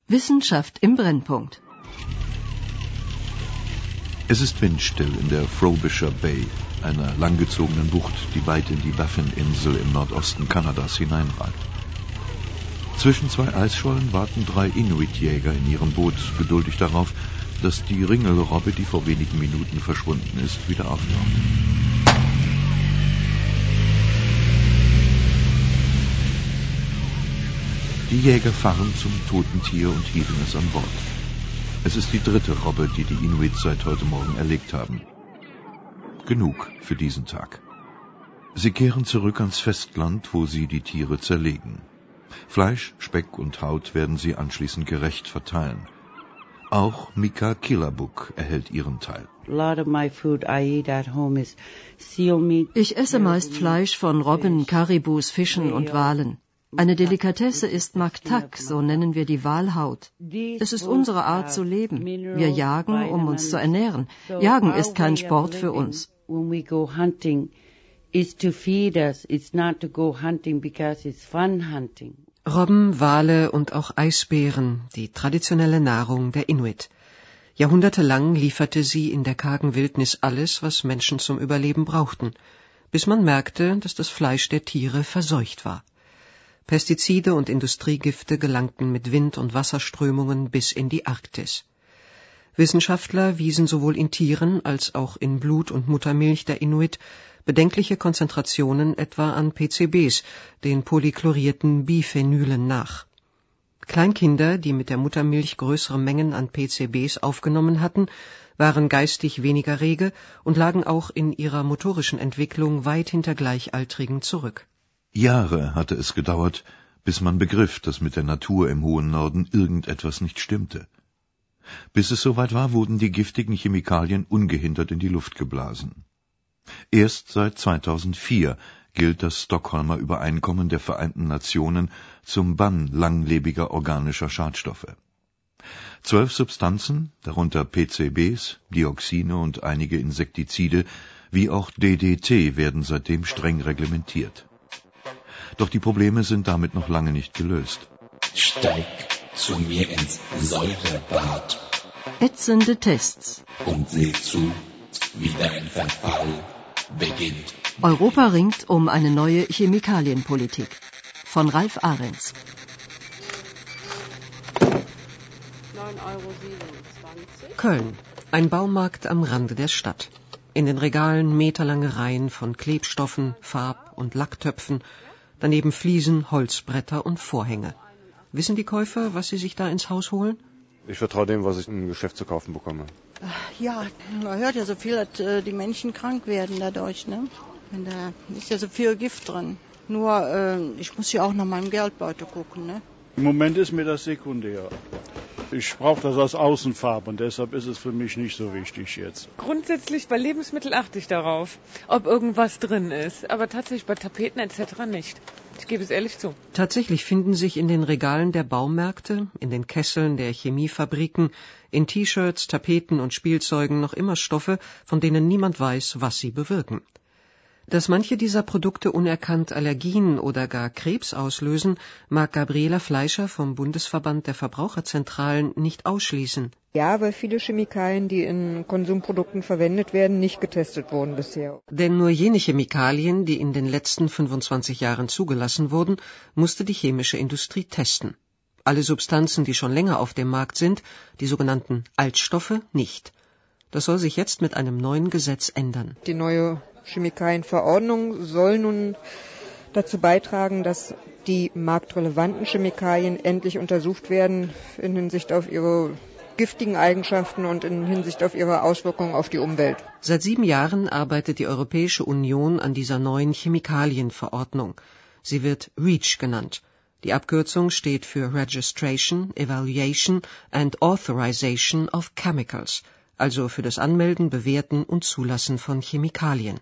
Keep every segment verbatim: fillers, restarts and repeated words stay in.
Wissenschaft im Brennpunkt. Es ist windstill in der Frobisher Bay, einer langgezogenen Bucht, die weit in die Baffin-Insel im Nordosten Kanadas hineinragt. Zwischen zwei Eisschollen warten drei Inuit-Jäger in ihrem Boot geduldig darauf, dass die Ringelrobbe, die vor wenigen Minuten verschwunden ist, wieder auftaucht. Die Jäger fahren zum toten Tier und hieben es an Bord. Es ist die dritte Robbe, die die Inuits seit heute Morgen erlegt haben. Genug für diesen Tag. Sie kehren zurück ans Festland, wo sie die Tiere zerlegen. Fleisch, Speck und Haut werden sie anschließend gerecht verteilen. Auch Mika Killabuk erhält ihren Teil. Ich esse meist Fleisch von Robben, Karibus, Fischen und Walen. Eine Delikatesse ist Maktak, so nennen wir die Walhaut. Es ist unsere Art zu leben. Wir jagen, um uns zu ernähren. Jagen ist kein Sport für uns. Robben, Wale und auch Eisbären, die traditionelle Nahrung der Inuit. Jahrhundertelang lieferte sie in der kargen Wildnis alles, was Menschen zum Überleben brauchten, bis man merkte, dass das Fleisch der Tiere verseucht war. Pestizide und Industriegifte gelangten mit Wind- und Wasserströmungen bis in die Arktis. Wissenschaftler wiesen sowohl in Tieren als auch in Blut und Muttermilch der Inuit bedenkliche Konzentrationen etwa an P C Bs, den polychlorierten Biphenylen, nach. Kleinkinder, die mit der Muttermilch größere Mengen an P C Bs aufgenommen hatten, waren geistig weniger rege und lagen auch in ihrer motorischen Entwicklung weit hinter Gleichaltrigen zurück. Jahre hatte es gedauert, bis man begriff, dass mit der Natur im hohen Norden irgendetwas nicht stimmte. Bis es soweit war, wurden die giftigen Chemikalien ungehindert in die Luft geblasen. Erst seit zweitausendvier gilt das Stockholmer Übereinkommen der Vereinten Nationen zum Bann langlebiger organischer Schadstoffe. Zwölf Substanzen, darunter P C Bs, Dioxine und einige Insektizide, wie auch D D T, werden seitdem streng reglementiert. Doch die Probleme sind damit noch lange nicht gelöst. Steig zu mir ins Säurebad. Ätzende Tests. Und seh zu, wie dein Verfall beginnt. Europa ringt um eine neue Chemikalienpolitik. Von Ralf Ahrens. Köln, ein Baumarkt am Rande der Stadt. In den Regalen meterlange Reihen von Klebstoffen, Farb- und Lacktöpfen, daneben Fliesen, Holzbretter und Vorhänge. Wissen die Käufer, was sie sich da ins Haus holen? Ich vertraue dem, was ich im Geschäft zu kaufen bekomme. Ja, man hört ja so viel, dass äh, die Menschen krank werden dadurch, ne? Und da ist ja so viel Gift drin. Nur, äh, ich muss ja auch nach meinem Geldbeutel gucken, ne? Im Moment ist mir das sekundär. Ich brauche das als Außenfarbe und deshalb ist es für mich nicht so wichtig jetzt. Grundsätzlich bei Lebensmitteln achte ich darauf, ob irgendwas drin ist. Aber tatsächlich bei Tapeten et cetera nicht. Ich gebe es ehrlich zu. Tatsächlich finden sich in den Regalen der Baumärkte, in den Kesseln der Chemiefabriken, in T-Shirts, Tapeten und Spielzeugen noch immer Stoffe, von denen niemand weiß, was sie bewirken. Dass manche dieser Produkte unerkannt Allergien oder gar Krebs auslösen, mag Gabriela Fleischer vom Bundesverband der Verbraucherzentralen nicht ausschließen. Ja, weil viele Chemikalien, die in Konsumprodukten verwendet werden, nicht getestet wurden bisher. Denn nur jene Chemikalien, die in den letzten fünfundzwanzig Jahren zugelassen wurden, musste die chemische Industrie testen. Alle Substanzen, die schon länger auf dem Markt sind, die sogenannten Altstoffe, nicht. Das soll sich jetzt mit einem neuen Gesetz ändern. Die neue Chemikalienverordnung soll nun dazu beitragen, dass die marktrelevanten Chemikalien endlich untersucht werden in Hinsicht auf ihre giftigen Eigenschaften und in Hinsicht auf ihre Auswirkungen auf die Umwelt. Seit sieben Jahren arbeitet die Europäische Union an dieser neuen Chemikalienverordnung. Sie wird REACH genannt. Die Abkürzung steht für Registration, Evaluation and Authorization of Chemicals, also für das Anmelden, Bewerten und Zulassen von Chemikalien.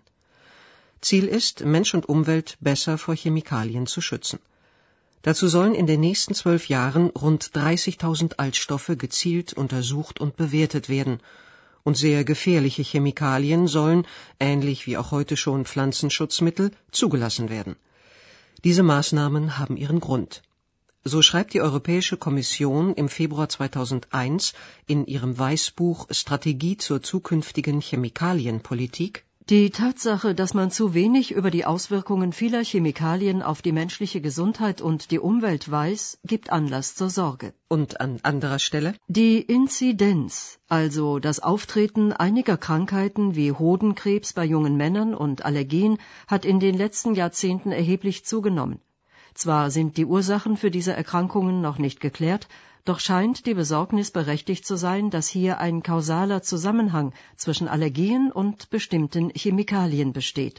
Ziel ist, Mensch und Umwelt besser vor Chemikalien zu schützen. Dazu sollen in den nächsten zwölf Jahren rund dreißigtausend Altstoffe gezielt untersucht und bewertet werden. Und sehr gefährliche Chemikalien sollen, ähnlich wie auch heute schon Pflanzenschutzmittel, zugelassen werden. Diese Maßnahmen haben ihren Grund. So schreibt die Europäische Kommission im Februar zweitausendeins in ihrem Weißbuch Strategie zur zukünftigen Chemikalienpolitik: Die Tatsache, dass man zu wenig über die Auswirkungen vieler Chemikalien auf die menschliche Gesundheit und die Umwelt weiß, gibt Anlass zur Sorge. Und an anderer Stelle: Die Inzidenz, also das Auftreten einiger Krankheiten wie Hodenkrebs bei jungen Männern und Allergien, hat in den letzten Jahrzehnten erheblich zugenommen. Zwar sind die Ursachen für diese Erkrankungen noch nicht geklärt, doch scheint die Besorgnis berechtigt zu sein, dass hier ein kausaler Zusammenhang zwischen Allergien und bestimmten Chemikalien besteht.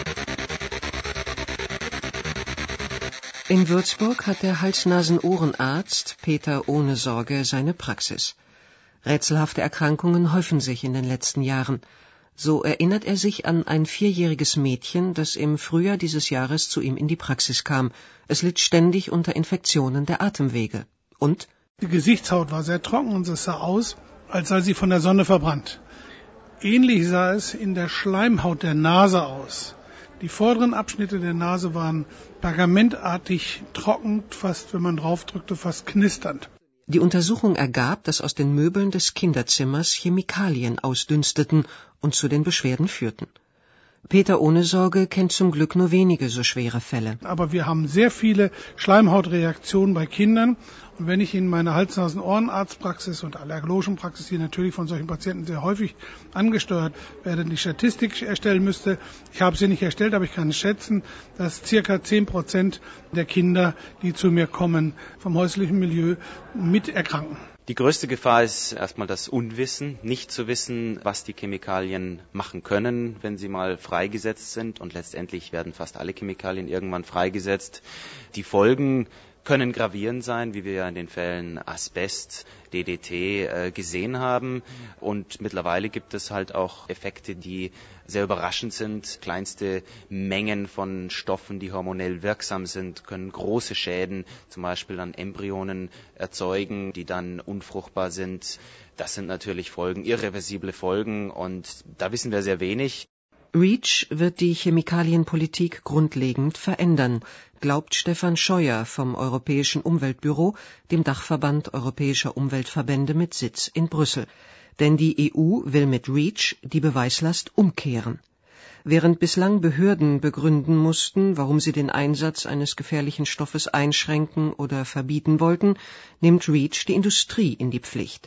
In Würzburg hat der Hals-Nasen-Ohrenarzt Peter Ohnesorge seine Praxis. Rätselhafte Erkrankungen häufen sich in den letzten Jahren. So erinnert er sich an ein vierjähriges Mädchen, das im Frühjahr dieses Jahres zu ihm in die Praxis kam. Es litt ständig unter Infektionen der Atemwege. Und die Gesichtshaut war sehr trocken und es sah aus, als sei sie von der Sonne verbrannt. Ähnlich sah es in der Schleimhaut der Nase aus. Die vorderen Abschnitte der Nase waren pergamentartig trocken, fast, wenn man draufdrückte, fast knisternd. Die Untersuchung ergab, dass aus den Möbeln des Kinderzimmers Chemikalien ausdünsteten und zu den Beschwerden führten. Peter Ohnesorge kennt zum Glück nur wenige so schwere Fälle. Aber wir haben sehr viele Schleimhautreaktionen bei Kindern. Und wenn ich in meiner Hals-Nasen-Ohrenarztpraxis und allergologischen Praxis, die natürlich von solchen Patienten sehr häufig angesteuert werden, die Statistik erstellen müsste, ich habe sie nicht erstellt, aber ich kann schätzen, dass circa zehn Prozent der Kinder, die zu mir kommen, vom häuslichen Milieu mit erkranken. Die größte Gefahr ist erstmal das Unwissen, nicht zu wissen, was die Chemikalien machen können, wenn sie mal freigesetzt sind. Und letztendlich werden fast alle Chemikalien irgendwann freigesetzt. Die Folgen können gravierend sein, wie wir ja in den Fällen Asbest, D D T äh, gesehen haben. Und mittlerweile gibt es halt auch Effekte, die sehr überraschend sind. Kleinste Mengen von Stoffen, die hormonell wirksam sind, können große Schäden, zum Beispiel an Embryonen, erzeugen, die dann unfruchtbar sind. Das sind natürlich Folgen, irreversible Folgen, und da wissen wir sehr wenig. REACH wird die Chemikalienpolitik grundlegend verändern, glaubt Stefan Scheuer vom Europäischen Umweltbüro, dem Dachverband europäischer Umweltverbände mit Sitz in Brüssel. Denn die E U will mit REACH die Beweislast umkehren. Während bislang Behörden begründen mussten, warum sie den Einsatz eines gefährlichen Stoffes einschränken oder verbieten wollten, nimmt REACH die Industrie in die Pflicht.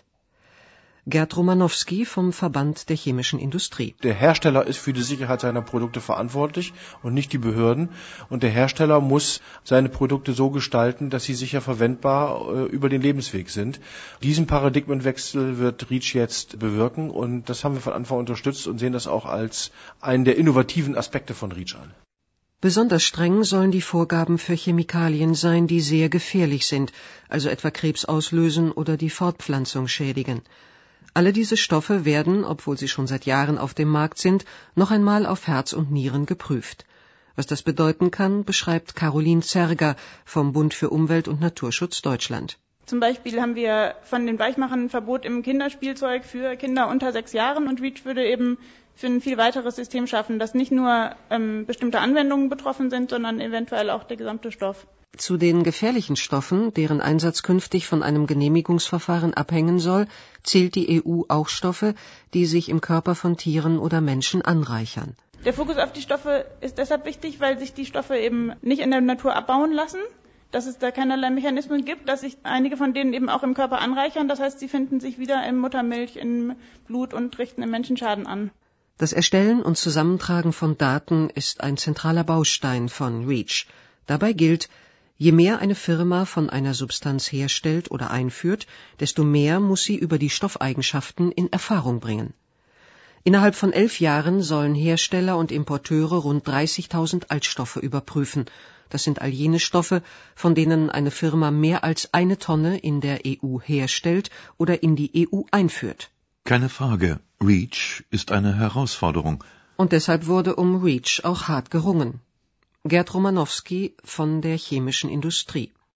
Gerd Romanowski vom Verband der chemischen Industrie. Der Hersteller ist für die Sicherheit seiner Produkte verantwortlich und nicht die Behörden. Und der Hersteller muss seine Produkte so gestalten, dass sie sicher verwendbar äh, über den Lebensweg sind. Diesen Paradigmenwechsel wird REACH jetzt bewirken, und das haben wir von Anfang an unterstützt und sehen das auch als einen der innovativen Aspekte von REACH an. Besonders streng sollen die Vorgaben für Chemikalien sein, die sehr gefährlich sind, also etwa Krebs auslösen oder die Fortpflanzung schädigen. Alle diese Stoffe werden, obwohl sie schon seit Jahren auf dem Markt sind, noch einmal auf Herz und Nieren geprüft. Was das bedeuten kann, beschreibt Caroline Zerger vom Bund für Umwelt und Naturschutz Deutschland. Zum Beispiel haben wir von den Weichmachern ein Verbot im Kinderspielzeug für Kinder unter sechs Jahren, und REACH würde eben für ein viel weiteres System schaffen, dass nicht nur ähm, bestimmte Anwendungen betroffen sind, sondern eventuell auch der gesamte Stoff. Zu den gefährlichen Stoffen, deren Einsatz künftig von einem Genehmigungsverfahren abhängen soll, zählt die E U auch Stoffe, die sich im Körper von Tieren oder Menschen anreichern. Der Fokus auf die Stoffe ist deshalb wichtig, weil sich die Stoffe eben nicht in der Natur abbauen lassen, dass es da keinerlei Mechanismen gibt, dass sich einige von denen eben auch im Körper anreichern. Das heißt, sie finden sich wieder in Muttermilch, im Blut und richten im Menschen Schaden an. Das Erstellen und Zusammentragen von Daten ist ein zentraler Baustein von REACH. Dabei gilt: Je mehr eine Firma von einer Substanz herstellt oder einführt, desto mehr muss sie über die Stoffeigenschaften in Erfahrung bringen. Innerhalb von elf Jahren sollen Hersteller und Importeure rund dreißigtausend Altstoffe überprüfen. Das sind all jene Stoffe, von denen eine Firma mehr als eine Tonne in der E U herstellt oder in die E U einführt. Keine Frage, REACH ist eine Herausforderung. Und deshalb wurde um REACH auch hart gerungen. Gerd Romanowski von der chemischen Industrie.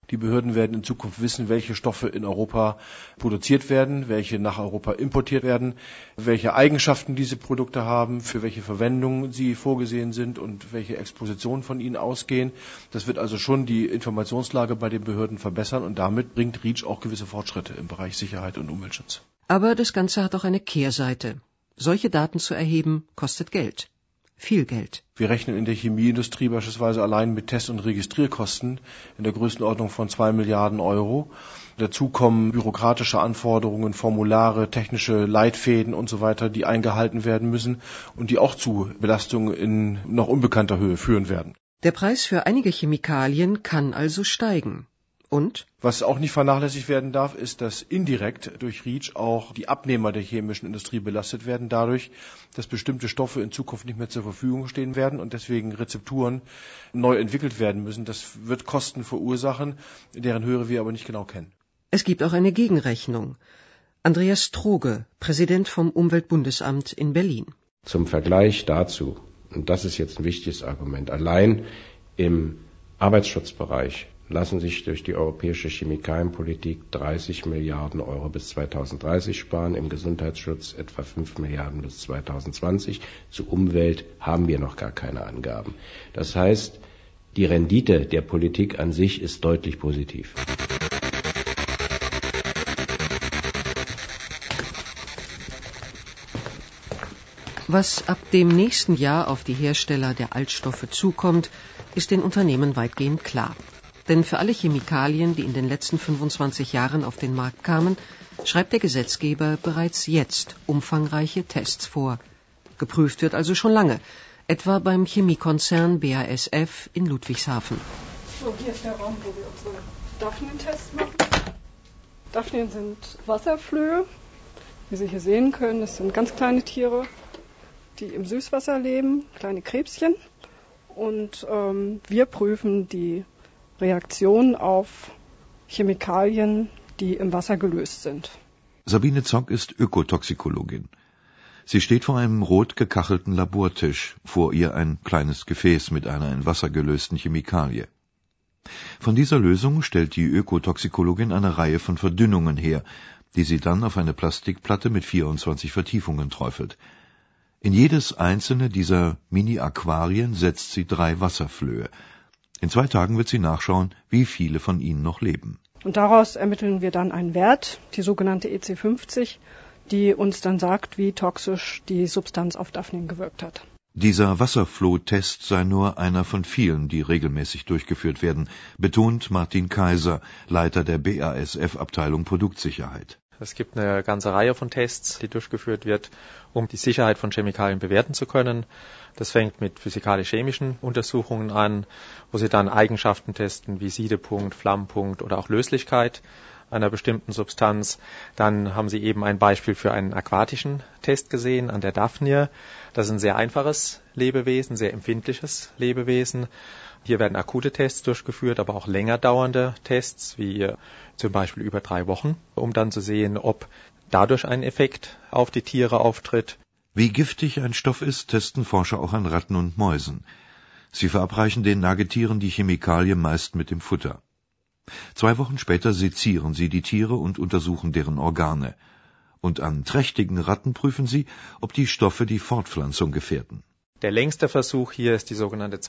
Die Behörden werden in Zukunft wissen, welche Stoffe in Europa produziert werden, welche nach Europa importiert werden, welche Eigenschaften diese Produkte haben, für welche Verwendung sie vorgesehen sind und welche Expositionen von ihnen ausgehen. Das wird also schon die Informationslage bei den Behörden verbessern und damit bringt REACH auch gewisse Fortschritte im Bereich Sicherheit und Umweltschutz. Aber das Ganze hat auch eine Kehrseite. Solche Daten zu erheben, kostet Geld. Viel Geld. Wir rechnen in der Chemieindustrie beispielsweise allein mit Test- und Registrierkosten in der Größenordnung von zwei Milliarden Euro. Dazu kommen bürokratische Anforderungen, Formulare, technische Leitfäden und so weiter, die eingehalten werden müssen und die auch zu Belastungen in noch unbekannter Höhe führen werden. Der Preis für einige Chemikalien kann also steigen. Und? Was auch nicht vernachlässigt werden darf, ist, dass indirekt durch REACH auch die Abnehmer der chemischen Industrie belastet werden, dadurch, dass bestimmte Stoffe in Zukunft nicht mehr zur Verfügung stehen werden und deswegen Rezepturen neu entwickelt werden müssen. Das wird Kosten verursachen, deren Höhe wir aber nicht genau kennen. Es gibt auch eine Gegenrechnung. Andreas Stroge, Präsident vom Umweltbundesamt in Berlin. Zum Vergleich dazu, und das ist jetzt ein wichtiges Argument, allein im Arbeitsschutzbereich lassen sich durch die europäische Chemikalienpolitik dreißig Milliarden Euro bis zweitausenddreißig sparen, im Gesundheitsschutz etwa fünf Milliarden bis zweitausendzwanzig. Zur Umwelt haben wir noch gar keine Angaben. Das heißt, die Rendite der Politik an sich ist deutlich positiv. Was ab dem nächsten Jahr auf die Hersteller der Altstoffe zukommt, ist den Unternehmen weitgehend klar. Denn für alle Chemikalien, die in den letzten fünfundzwanzig Jahren auf den Markt kamen, schreibt der Gesetzgeber bereits jetzt umfangreiche Tests vor. Geprüft wird also schon lange, etwa beim Chemiekonzern B A S F in Ludwigshafen. So, hier ist der Raum, wo wir unsere Daphnien-Tests machen. Daphnien sind Wasserflöhe. Wie Sie hier sehen können, das sind ganz kleine Tiere, die im Süßwasser leben, kleine Krebschen. Und ähm, wir prüfen die Reaktionen auf Chemikalien, die im Wasser gelöst sind. Sabine Zock ist Ökotoxikologin. Sie steht vor einem rot gekachelten Labortisch, vor ihr ein kleines Gefäß mit einer in Wasser gelösten Chemikalie. Von dieser Lösung stellt die Ökotoxikologin eine Reihe von Verdünnungen her, die sie dann auf eine Plastikplatte mit vierundzwanzig Vertiefungen träufelt. In jedes einzelne dieser Mini-Aquarien setzt sie drei Wasserflöhe. In zwei Tagen wird sie nachschauen, wie viele von ihnen noch leben. Und daraus ermitteln wir dann einen Wert, die sogenannte E C fünfzig, die uns dann sagt, wie toxisch die Substanz auf Daphnien gewirkt hat. Dieser Wasserfloh-Test sei nur einer von vielen, die regelmäßig durchgeführt werden, betont Martin Kaiser, Leiter der B A S F-Abteilung Produktsicherheit. Es gibt eine ganze Reihe von Tests, die durchgeführt wird, um die Sicherheit von Chemikalien bewerten zu können. Das fängt mit physikalisch-chemischen Untersuchungen an, wo sie dann Eigenschaften testen wie Siedepunkt, Flammpunkt oder auch Löslichkeit einer bestimmten Substanz. Dann haben sie eben ein Beispiel für einen aquatischen Test gesehen an der Daphnie. Das ist ein sehr einfaches Lebewesen, sehr empfindliches Lebewesen. Hier werden akute Tests durchgeführt, aber auch länger dauernde Tests, wie zum Beispiel über drei Wochen, um dann zu sehen, ob dadurch ein Effekt auf die Tiere auftritt. Wie giftig ein Stoff ist, testen Forscher auch an Ratten und Mäusen. Sie verabreichen den Nagetieren die Chemikalie meist mit dem Futter. Zwei Wochen später sezieren sie die Tiere und untersuchen deren Organe. Und an trächtigen Ratten prüfen sie, ob die Stoffe die Fortpflanzung gefährden. Der längste Versuch hier ist die sogenannte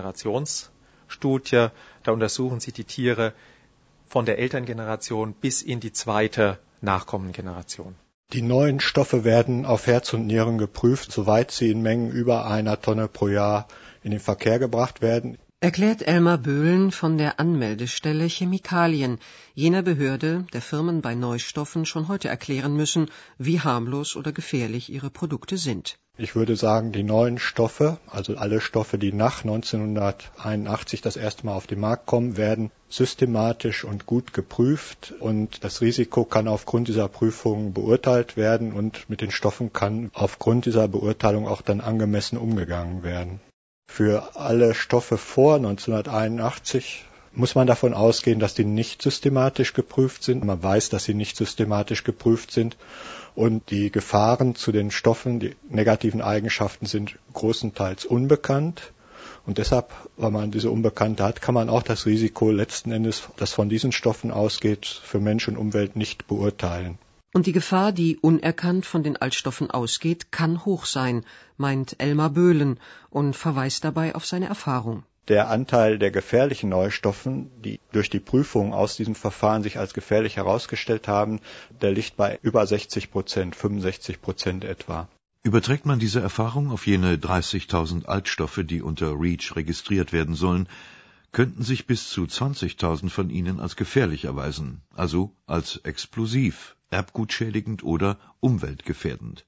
Zwei-Generations-Studie. Da untersuchen sie die Tiere von der Elterngeneration bis in die zweite Nachkommengeneration. Die neuen Stoffe werden auf Herz und Nieren geprüft, soweit sie in Mengen über einer Tonne pro Jahr in den Verkehr gebracht werden. Erklärt Elmar Böhlen von der Anmeldestelle Chemikalien, jener Behörde, der Firmen bei Neustoffen schon heute erklären müssen, wie harmlos oder gefährlich ihre Produkte sind. Ich würde sagen, die neuen Stoffe, also alle Stoffe, die nach neunzehnhunderteinundachtzig das erste Mal auf den Markt kommen, werden systematisch und gut geprüft und das Risiko kann aufgrund dieser Prüfung beurteilt werden und mit den Stoffen kann aufgrund dieser Beurteilung auch dann angemessen umgegangen werden. Für alle Stoffe vor neunzehnhunderteinundachtzig muss man davon ausgehen, dass die nicht systematisch geprüft sind. Man weiß, dass sie nicht systematisch geprüft sind und die Gefahren zu den Stoffen, die negativen Eigenschaften sind großenteils unbekannt Und deshalb, weil man diese Unbekannte hat, kann man auch das Risiko letzten Endes, das von diesen Stoffen ausgeht, für Mensch und Umwelt nicht beurteilen. Und die Gefahr, die unerkannt von den Altstoffen ausgeht, kann hoch sein, meint Elmar Böhlen und verweist dabei auf seine Erfahrung. Der Anteil der gefährlichen Neustoffen, die durch die Prüfung aus diesem Verfahren sich als gefährlich herausgestellt haben, der liegt bei über sechzig Prozent, fünfundsechzig Prozent etwa. Überträgt man diese Erfahrung auf jene dreißigtausend Altstoffe, die unter REACH registriert werden sollen, könnten sich bis zu zwanzigtausend von ihnen als gefährlich erweisen, also als explosiv, erbgutschädigend oder umweltgefährdend.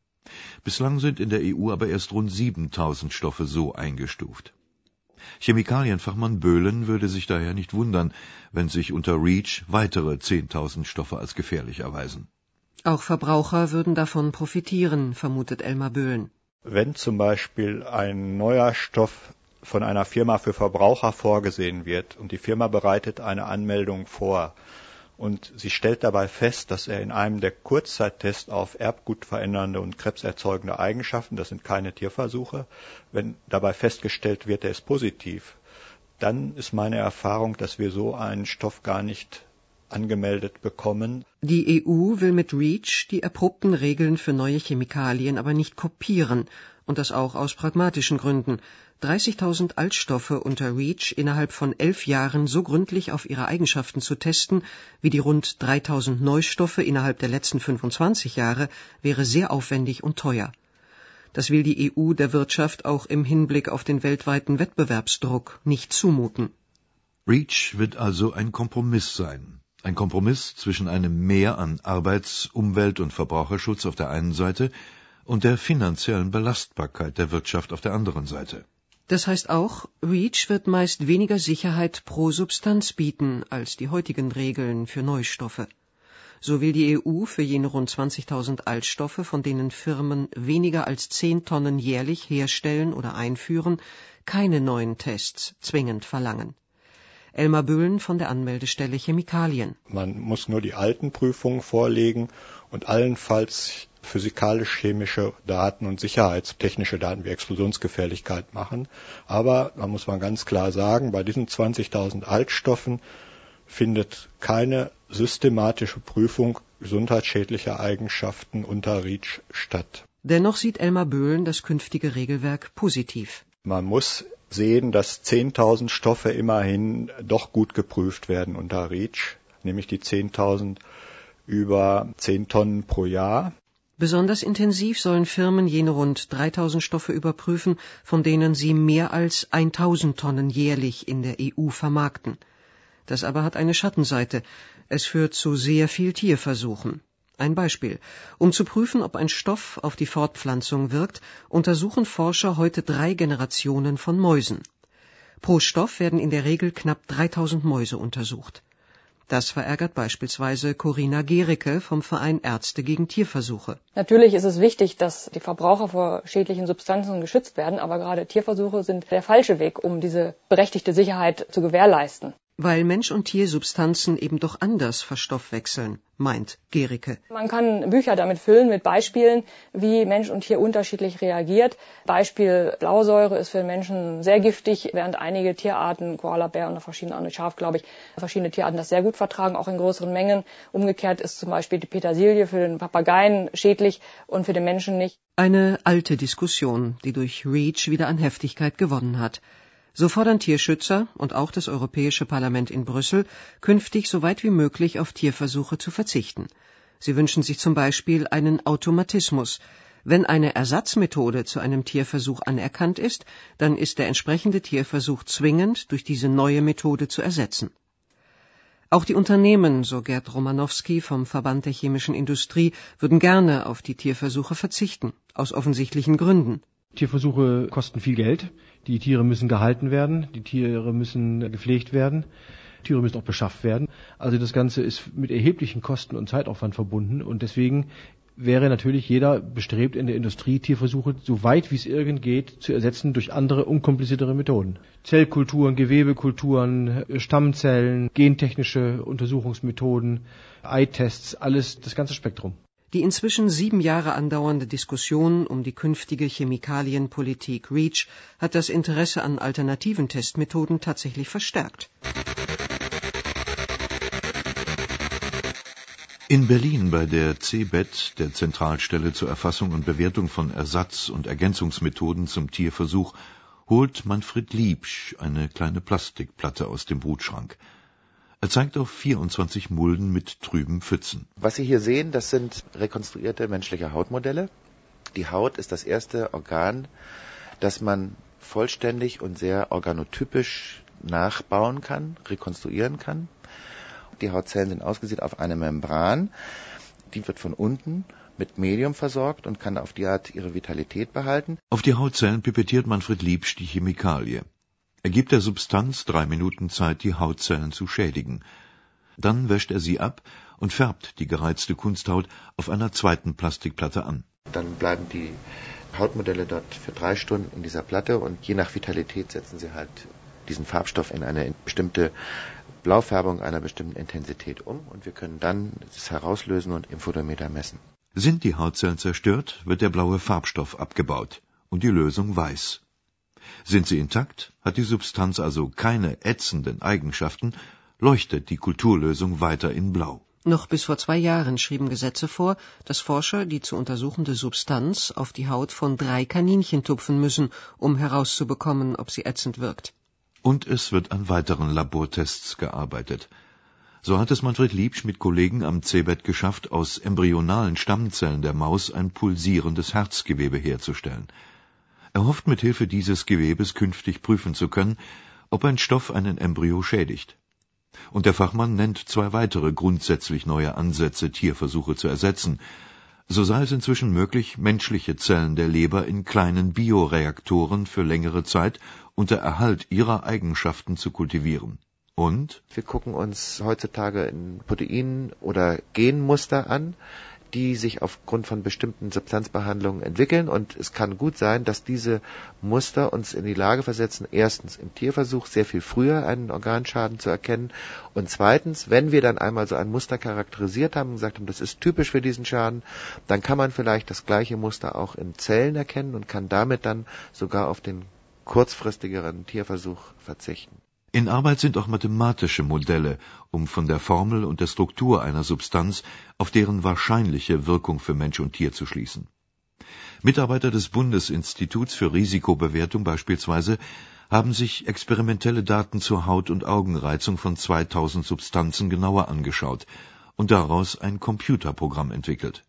Bislang sind in der E U aber erst rund siebentausend Stoffe so eingestuft. Chemikalienfachmann Böhlen würde sich daher nicht wundern, wenn sich unter REACH weitere zehntausend Stoffe als gefährlich erweisen. Auch Verbraucher würden davon profitieren, vermutet Elmar Böhlen. Wenn zum Beispiel ein neuer Stoff von einer Firma für Verbraucher vorgesehen wird und die Firma bereitet eine Anmeldung vor und sie stellt dabei fest, dass er in einem der Kurzzeittests auf Erbgut verändernde und krebserzeugende Eigenschaften, das sind keine Tierversuche, wenn dabei festgestellt wird, er ist positiv, dann ist meine Erfahrung, dass wir so einen Stoff gar nicht angemeldet bekommen. Die E U will mit REACH die erprobten Regeln für neue Chemikalien aber nicht kopieren, und das auch aus pragmatischen Gründen. dreißigtausend Altstoffe unter REACH innerhalb von elf Jahren so gründlich auf ihre Eigenschaften zu testen, wie die rund dreitausend Neustoffe innerhalb der letzten fünfundzwanzig Jahre, wäre sehr aufwendig und teuer. Das will die E U der Wirtschaft auch im Hinblick auf den weltweiten Wettbewerbsdruck nicht zumuten. REACH wird also ein Kompromiss sein. Ein Kompromiss zwischen einem Mehr an Arbeits-, Umwelt- und Verbraucherschutz auf der einen Seite und der finanziellen Belastbarkeit der Wirtschaft auf der anderen Seite. Das heißt auch, REACH wird meist weniger Sicherheit pro Substanz bieten als die heutigen Regeln für Neustoffe. So will die E U für jene rund zwanzigtausend Altstoffe, von denen Firmen weniger als zehn Tonnen jährlich herstellen oder einführen, keine neuen Tests zwingend verlangen. Elmar Böhlen von der Anmeldestelle Chemikalien. Man muss nur die alten Prüfungen vorlegen und allenfalls physikalisch-chemische Daten und sicherheitstechnische Daten wie Explosionsgefährlichkeit machen. Aber, da muss man ganz klar sagen, bei diesen zwanzigtausend Altstoffen findet keine systematische Prüfung gesundheitsschädlicher Eigenschaften unter REACH statt. Dennoch sieht Elmar Böhlen das künftige Regelwerk positiv. Man muss sehen, dass zehntausend Stoffe immerhin doch gut geprüft werden unter REACH, nämlich die zehntausend über zehn Tonnen pro Jahr. Besonders intensiv sollen Firmen jene rund dreitausend Stoffe überprüfen, von denen sie mehr als tausend Tonnen jährlich in der E U vermarkten. Das aber hat eine Schattenseite. Es führt zu sehr viel Tierversuchen. Ein Beispiel. Um zu prüfen, ob ein Stoff auf die Fortpflanzung wirkt, untersuchen Forscher heute drei Generationen von Mäusen. Pro Stoff werden in der Regel knapp dreitausend Mäuse untersucht. Das verärgert beispielsweise Corinna Gericke vom Verein Ärzte gegen Tierversuche. Natürlich ist es wichtig, dass die Verbraucher vor schädlichen Substanzen geschützt werden, aber gerade Tierversuche sind der falsche Weg, um diese berechtigte Sicherheit zu gewährleisten. Weil Mensch- und Tiersubstanzen eben doch anders verstoffwechseln, meint Gericke. Man kann Bücher damit füllen mit Beispielen, wie Mensch und Tier unterschiedlich reagiert. Beispiel Blausäure ist für den Menschen sehr giftig, während einige Tierarten, Koalabär und verschiedene andere Schaf, glaube ich, verschiedene Tierarten das sehr gut vertragen, auch in größeren Mengen. Umgekehrt ist zum Beispiel die Petersilie für den Papageien schädlich und für den Menschen nicht. Eine alte Diskussion, die durch REACH wieder an Heftigkeit gewonnen hat. So fordern Tierschützer und auch das Europäische Parlament in Brüssel, künftig so weit wie möglich auf Tierversuche zu verzichten. Sie wünschen sich zum Beispiel einen Automatismus. Wenn eine Ersatzmethode zu einem Tierversuch anerkannt ist, dann ist der entsprechende Tierversuch zwingend durch diese neue Methode zu ersetzen. Auch die Unternehmen, so Gerd Romanowski vom Verband der chemischen Industrie, würden gerne auf die Tierversuche verzichten, aus offensichtlichen Gründen. Tierversuche kosten viel Geld. Die Tiere müssen gehalten werden, die Tiere müssen gepflegt werden, Tiere müssen auch beschafft werden. Also das Ganze ist mit erheblichen Kosten und Zeitaufwand verbunden und deswegen wäre natürlich jeder bestrebt in der Industrie, Tierversuche so weit wie es irgend geht zu ersetzen durch andere, unkompliziertere Methoden. Zellkulturen, Gewebekulturen, Stammzellen, gentechnische Untersuchungsmethoden, Eye-Tests, alles, das ganze Spektrum. Die inzwischen sieben Jahre andauernde Diskussion um die künftige Chemikalienpolitik REACH hat das Interesse an alternativen Testmethoden tatsächlich verstärkt. In Berlin bei der C B E T, der Zentralstelle zur Erfassung und Bewertung von Ersatz- und Ergänzungsmethoden zum Tierversuch, holt Manfred Liebsch eine kleine Plastikplatte aus dem Brutschrank. Er zeigt auf vierundzwanzig Mulden mit trüben Pfützen. Was Sie hier sehen, das sind rekonstruierte menschliche Hautmodelle. Die Haut ist das erste Organ, das man vollständig und sehr organotypisch nachbauen kann, rekonstruieren kann. Die Hautzellen sind ausgesät auf eine Membran. Die wird von unten mit Medium versorgt und kann auf die Art ihre Vitalität behalten. Auf die Hautzellen pipettiert Manfred Liebsch die Chemikalie. Er gibt der Substanz drei Minuten Zeit, die Hautzellen zu schädigen. Dann wäscht er sie ab und färbt die gereizte Kunsthaut auf einer zweiten Plastikplatte an. Dann bleiben die Hautmodelle dort für drei Stunden in dieser Platte und je nach Vitalität setzen sie halt diesen Farbstoff in eine bestimmte Blaufärbung einer bestimmten Intensität um und wir können dann es herauslösen und im Photometer messen. Sind die Hautzellen zerstört, wird der blaue Farbstoff abgebaut und die Lösung weiß. Sind sie intakt, hat die Substanz also keine ätzenden Eigenschaften, leuchtet die Kulturlösung weiter in Blau. Noch bis vor zwei Jahren schrieben Gesetze vor, dass Forscher die zu untersuchende Substanz auf die Haut von drei Kaninchen tupfen müssen, um herauszubekommen, ob sie ätzend wirkt. Und es wird an weiteren Labortests gearbeitet. So hat es Manfred Liebsch mit Kollegen am C B E T geschafft, aus embryonalen Stammzellen der Maus ein pulsierendes Herzgewebe herzustellen. Er hofft mit Hilfe dieses Gewebes künftig prüfen zu können, ob ein Stoff einen Embryo schädigt. Und der Fachmann nennt zwei weitere grundsätzlich neue Ansätze, Tierversuche zu ersetzen. So sei es inzwischen möglich, menschliche Zellen der Leber in kleinen Bioreaktoren für längere Zeit unter Erhalt ihrer Eigenschaften zu kultivieren. Und? Wir gucken uns heutzutage in Proteinen oder Genmuster an, die sich aufgrund von bestimmten Substanzbehandlungen entwickeln. Und es kann gut sein, dass diese Muster uns in die Lage versetzen, erstens im Tierversuch sehr viel früher einen Organschaden zu erkennen und zweitens, wenn wir dann einmal so ein Muster charakterisiert haben und gesagt haben, das ist typisch für diesen Schaden, dann kann man vielleicht das gleiche Muster auch in Zellen erkennen und kann damit dann sogar auf den kurzfristigeren Tierversuch verzichten. In Arbeit sind auch mathematische Modelle, um von der Formel und der Struktur einer Substanz auf deren wahrscheinliche Wirkung für Mensch und Tier zu schließen. Mitarbeiter des Bundesinstituts für Risikobewertung beispielsweise haben sich experimentelle Daten zur Haut- und Augenreizung von zweitausend Substanzen genauer angeschaut und daraus ein Computerprogramm entwickelt.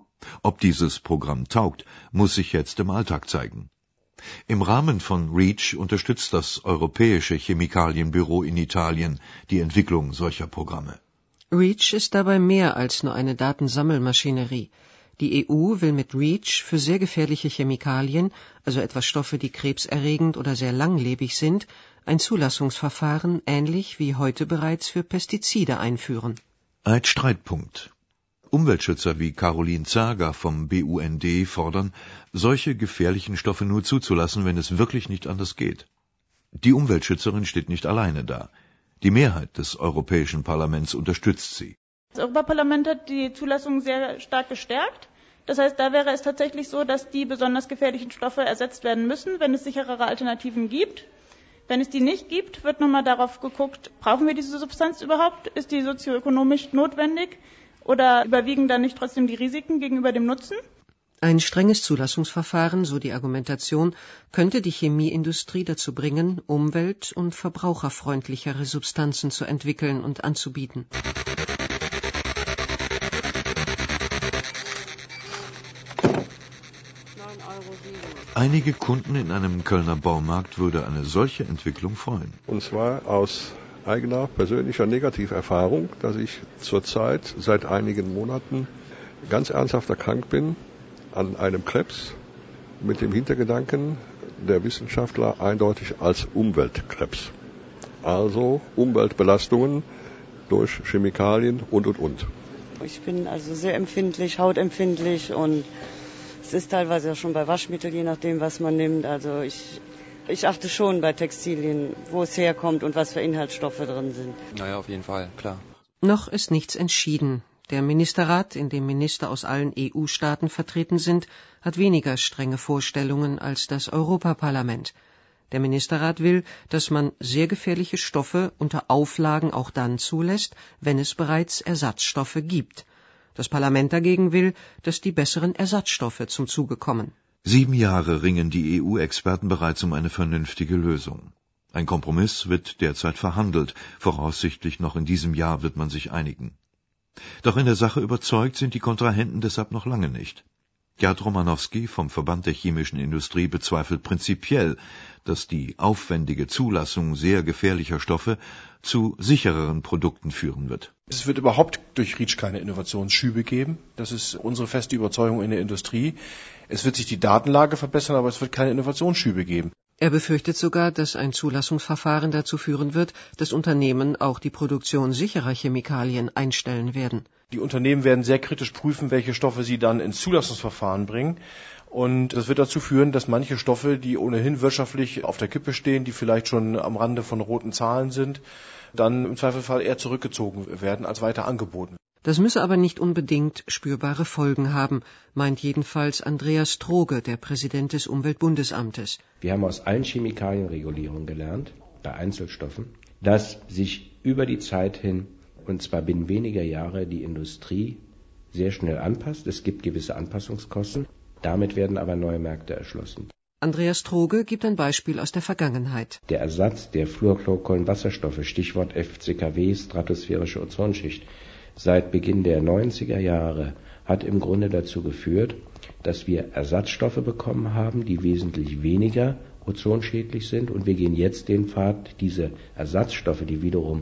Ob dieses Programm taugt, muss sich jetzt im Alltag zeigen. Im Rahmen von REACH unterstützt das Europäische Chemikalienbüro in Italien die Entwicklung solcher Programme. REACH ist dabei mehr als nur eine Datensammelmaschinerie. Die E U will mit REACH für sehr gefährliche Chemikalien, also etwa Stoffe, die krebserregend oder sehr langlebig sind, ein Zulassungsverfahren ähnlich wie heute bereits für Pestizide einführen. Ein Streitpunkt. Umweltschützer wie Caroline Zager vom B U N D fordern, solche gefährlichen Stoffe nur zuzulassen, wenn es wirklich nicht anders geht. Die Umweltschützerin steht nicht alleine da. Die Mehrheit des Europäischen Parlaments unterstützt sie. Das Europaparlament hat die Zulassung sehr stark gestärkt. Das heißt, da wäre es tatsächlich so, dass die besonders gefährlichen Stoffe ersetzt werden müssen, wenn es sicherere Alternativen gibt. Wenn es die nicht gibt, wird nochmal darauf geguckt, brauchen wir diese Substanz überhaupt? Ist die sozioökonomisch notwendig? Oder überwiegen dann nicht trotzdem die Risiken gegenüber dem Nutzen? Ein strenges Zulassungsverfahren, so die Argumentation, könnte die Chemieindustrie dazu bringen, umwelt- und verbraucherfreundlichere Substanzen zu entwickeln und anzubieten. Einige Kunden in einem Kölner Baumarkt würde eine solche Entwicklung freuen. Und zwar aus eigener persönlicher Negativerfahrung, dass ich zurzeit seit einigen Monaten ganz ernsthaft erkrankt bin an einem Krebs mit dem Hintergedanken der Wissenschaftler eindeutig als Umweltkrebs. Also Umweltbelastungen durch Chemikalien und und und. Ich bin also sehr empfindlich, hautempfindlich und es ist teilweise ja schon bei Waschmitteln, je nachdem, was man nimmt. Also ich Ich achte schon bei Textilien, wo es herkommt und was für Inhaltsstoffe drin sind. Naja, auf jeden Fall, klar. Noch ist nichts entschieden. Der Ministerrat, in dem Minister aus allen E U-Staaten vertreten sind, hat weniger strenge Vorstellungen als das Europaparlament. Der Ministerrat will, dass man sehr gefährliche Stoffe unter Auflagen auch dann zulässt, wenn es bereits Ersatzstoffe gibt. Das Parlament dagegen will, dass die besseren Ersatzstoffe zum Zuge kommen. Sieben Jahre ringen die E U-Experten bereits um eine vernünftige Lösung. Ein Kompromiss wird derzeit verhandelt. Voraussichtlich noch in diesem Jahr wird man sich einigen. Doch in der Sache überzeugt sind die Kontrahenten deshalb noch lange nicht. Gerd Romanowski vom Verband der chemischen Industrie bezweifelt prinzipiell, dass die aufwendige Zulassung sehr gefährlicher Stoffe zu sichereren Produkten führen wird. Es wird überhaupt durch REACH keine Innovationsschübe geben. Das ist unsere feste Überzeugung in der Industrie. Es wird sich die Datenlage verbessern, aber es wird keine Innovationsschübe geben. Er befürchtet sogar, dass ein Zulassungsverfahren dazu führen wird, dass Unternehmen auch die Produktion sicherer Chemikalien einstellen werden. Die Unternehmen werden sehr kritisch prüfen, welche Stoffe sie dann ins Zulassungsverfahren bringen. Und das wird dazu führen, dass manche Stoffe, die ohnehin wirtschaftlich auf der Kippe stehen, die vielleicht schon am Rande von roten Zahlen sind, dann im Zweifelsfall eher zurückgezogen werden, als weiter angeboten. Das müsse aber nicht unbedingt spürbare Folgen haben, meint jedenfalls Andreas Troge, der Präsident des Umweltbundesamtes. Wir haben aus allen Chemikalienregulierungen gelernt, bei Einzelstoffen, dass sich über die Zeit hin, und zwar binnen weniger Jahre, die Industrie sehr schnell anpasst. Es gibt gewisse Anpassungskosten, damit werden aber neue Märkte erschlossen. Andreas Troge gibt ein Beispiel aus der Vergangenheit. Der Ersatz der Fluorchlorkohlenwasserstoffe, Stichwort F C K W, stratosphärische Ozonschicht, seit Beginn der neunziger Jahre hat im Grunde dazu geführt, dass wir Ersatzstoffe bekommen haben, die wesentlich weniger ozonschädlich sind. Und wir gehen jetzt den Pfad, diese Ersatzstoffe, die wiederum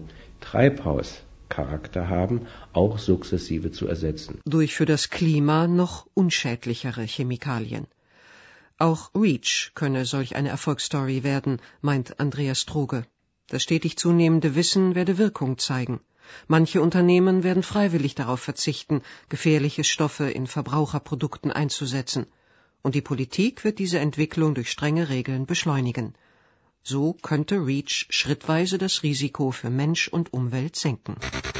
Treibhauscharakter haben, auch sukzessive zu ersetzen. Durch für das Klima noch unschädlichere Chemikalien. Auch REACH könne solch eine Erfolgsstory werden, meint Andreas Troge. Das stetig zunehmende Wissen werde Wirkung zeigen. Manche Unternehmen werden freiwillig darauf verzichten, gefährliche Stoffe in Verbraucherprodukten einzusetzen. Und die Politik wird diese Entwicklung durch strenge Regeln beschleunigen. So könnte REACH schrittweise das Risiko für Mensch und Umwelt senken.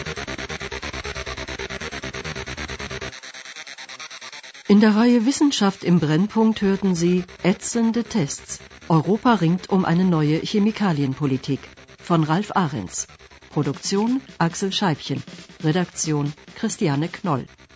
In der Reihe Wissenschaft im Brennpunkt hörten Sie Ätzende Tests. Europa ringt um eine neue Chemikalienpolitik von Ralf Ahrens. Produktion Axel Scheibchen. Redaktion Christiane Knoll.